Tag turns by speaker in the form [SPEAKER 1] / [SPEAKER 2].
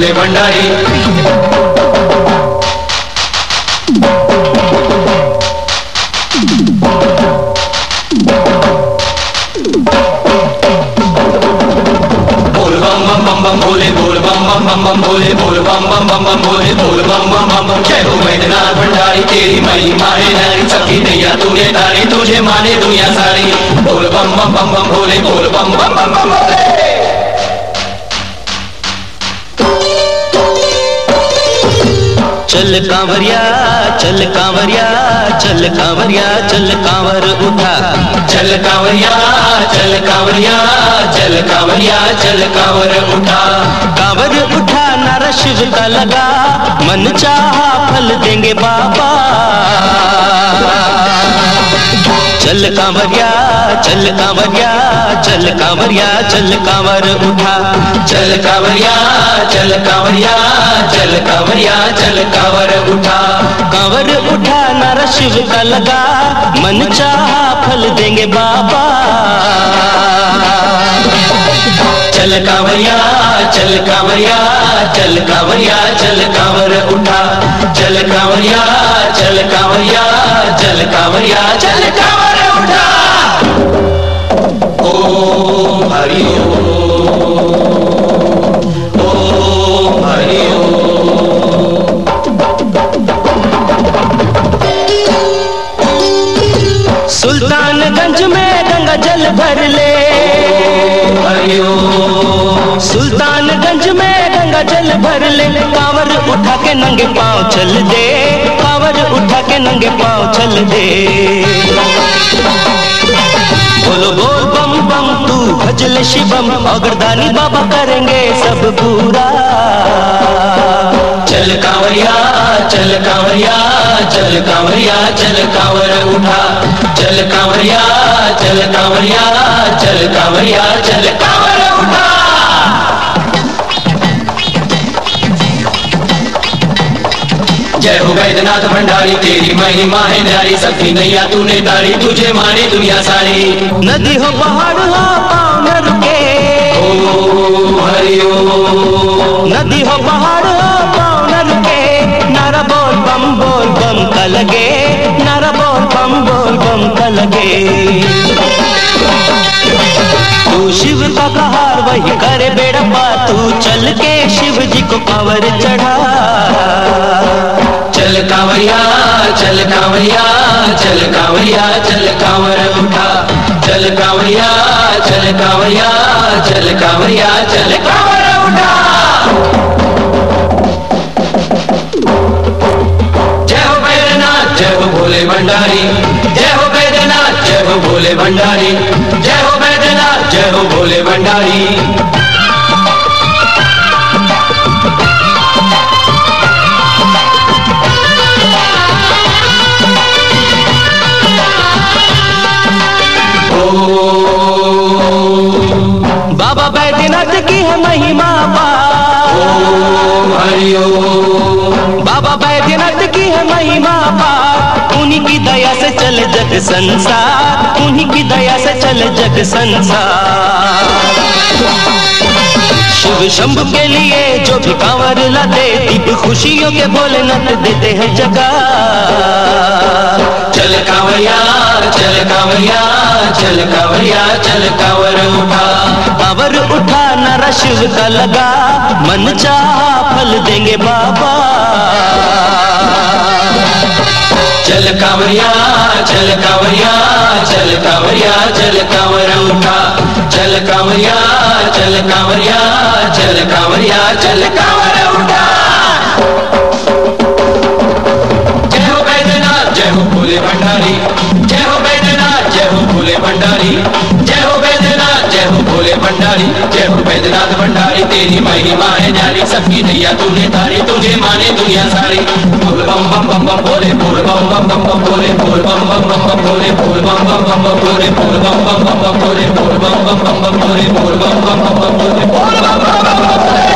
[SPEAKER 1] भोले भंडारी। भोले बोल बम बम बम बम भोले बोल बम बम बम बम भोले बोल बम बम बम बम। जय हो बैद्यनाथ भंडारी तेरी महिमा है न्यारी, सबकी नैया तूने तारी, तुझे माने दुनिया सारी। बोल बम बम बम बम भोले बोल बम बम बम बम भोले।
[SPEAKER 2] चल कांवरिया चल कांवरिया चल कांवरिया चल कांवर उठा।
[SPEAKER 1] चल कांवरिया चल कांवरिया चल कांवरिया चल कांवर उठा।
[SPEAKER 2] कांवर उठा नारा शिव का लगा, मन चाहा फल देंगे बाबा। चल कांवरिया चल कांवरिया चल कांवरिया चल कांवर उठा।
[SPEAKER 1] चल कांवरिया चल कांवरिया चल कांवरिया चल कांवर उठा।
[SPEAKER 2] कांवर उठा नारा शिव का लगा, मन चाहा फल देंगे बाबा।
[SPEAKER 1] चल कांवरिया चल कांवरिया चल कांवरिया चल कांवर उठा। चल कांवरिया चल कांवरिया चल कांवरिया चल कांवर उठा। ओम हरि ओम हरि ओम।
[SPEAKER 2] सुल्तानगंज में गंगा जल भर ले।
[SPEAKER 1] हरि ओम।
[SPEAKER 2] सुल्तानगंज में गंगा जल भर ले, कांवर उठा के नंगे पांव चल दे। कांवर उठा के नंगे पांव चल दे। बोलो बोल बम बम तू भजल शिवम, अगरदानी बाबा करेंगे सब पूरा।
[SPEAKER 1] चल कांवरिया चल कांवरिया चल कांवरिया चल कांवर उठा। चल कांवरिया चल कांवरिया चल कांवरिया चल कांवर उठा। जय हो बैद्यनाथ भंडारी तेरी महिमा है न्यारी, सबकी नैया तूने तारी, तुझे माने दुनिया सारी।
[SPEAKER 2] नदी हो पहाड़ हो पाँव न रुके।
[SPEAKER 1] ओम हरि ओम।
[SPEAKER 2] नदी हो पहाड़ हो पाँव न रुके, नारा बोल बम का लगे। नारा बोल बम का लगे। तू शिव का कहार वही करे बेड़ा पार, तू चल के शिव जी को कांवर चढ़ा।
[SPEAKER 1] चल कांवरिया चल कांवरिया चल कांवरिया चल कांवर उठा। चल कांवरिया चल कांवरिया चल कांवरिया चल कांवर उठा। जय हो बैद्यनाथ जय हो भोले भंडारी। जय हो बैद्यनाथ जय हो भोले भंडारी। जय हो बैद्यनाथ जय हो भोले भंडारी।
[SPEAKER 2] बाबा बैद्यनाथ की है महिमा पार।
[SPEAKER 1] ओम हरि ओम।
[SPEAKER 2] बाबा बैद्यनाथ की है महिमा पार, उन्हीं की दया से चले जग संसार। उन्हीं की दया से चले जग संसार। शिव शंभु के लिए जो भी कांवर लाते, दीप खुशियों के भोलेनाथ देते हैं जगह।
[SPEAKER 1] चल कांवरिया चल कांवरिया चल कांवरिया चल कांवर उठा।
[SPEAKER 2] कांवर उठा नारा शिव का लगा, मन चाहा फल देंगे बाबा।
[SPEAKER 1] चल कांवरिया चल कांवरिया चल कांवरिया चल कांवर उठा। चल कांवरिया चल कांवरिया चल कांवरिया चल कांवर उठा। जय हो बैद्यनाथ जय हो भोले भंडारी। जय हो बैद्यनाथ जय हो भोले भंडारी। जय हो बैद्यनाथ जय हो भोले भंडारी। जय हो बैद्यनाथ भंडारी तेरी महिमा है न्यारी, सबकी नैया तूने तारी, तुझे माने दुनिया सारी। बोल बम बम बम बम भोले बोल बम बम बम बम भोले बोल बम बम बम बम भोले बोल बम बम बम बम भोले बोल बम बम बम बम भोले बोल बम बम बम बम भोले बोल बम बम बम बम भोले बोल बम बम बम बम भोले।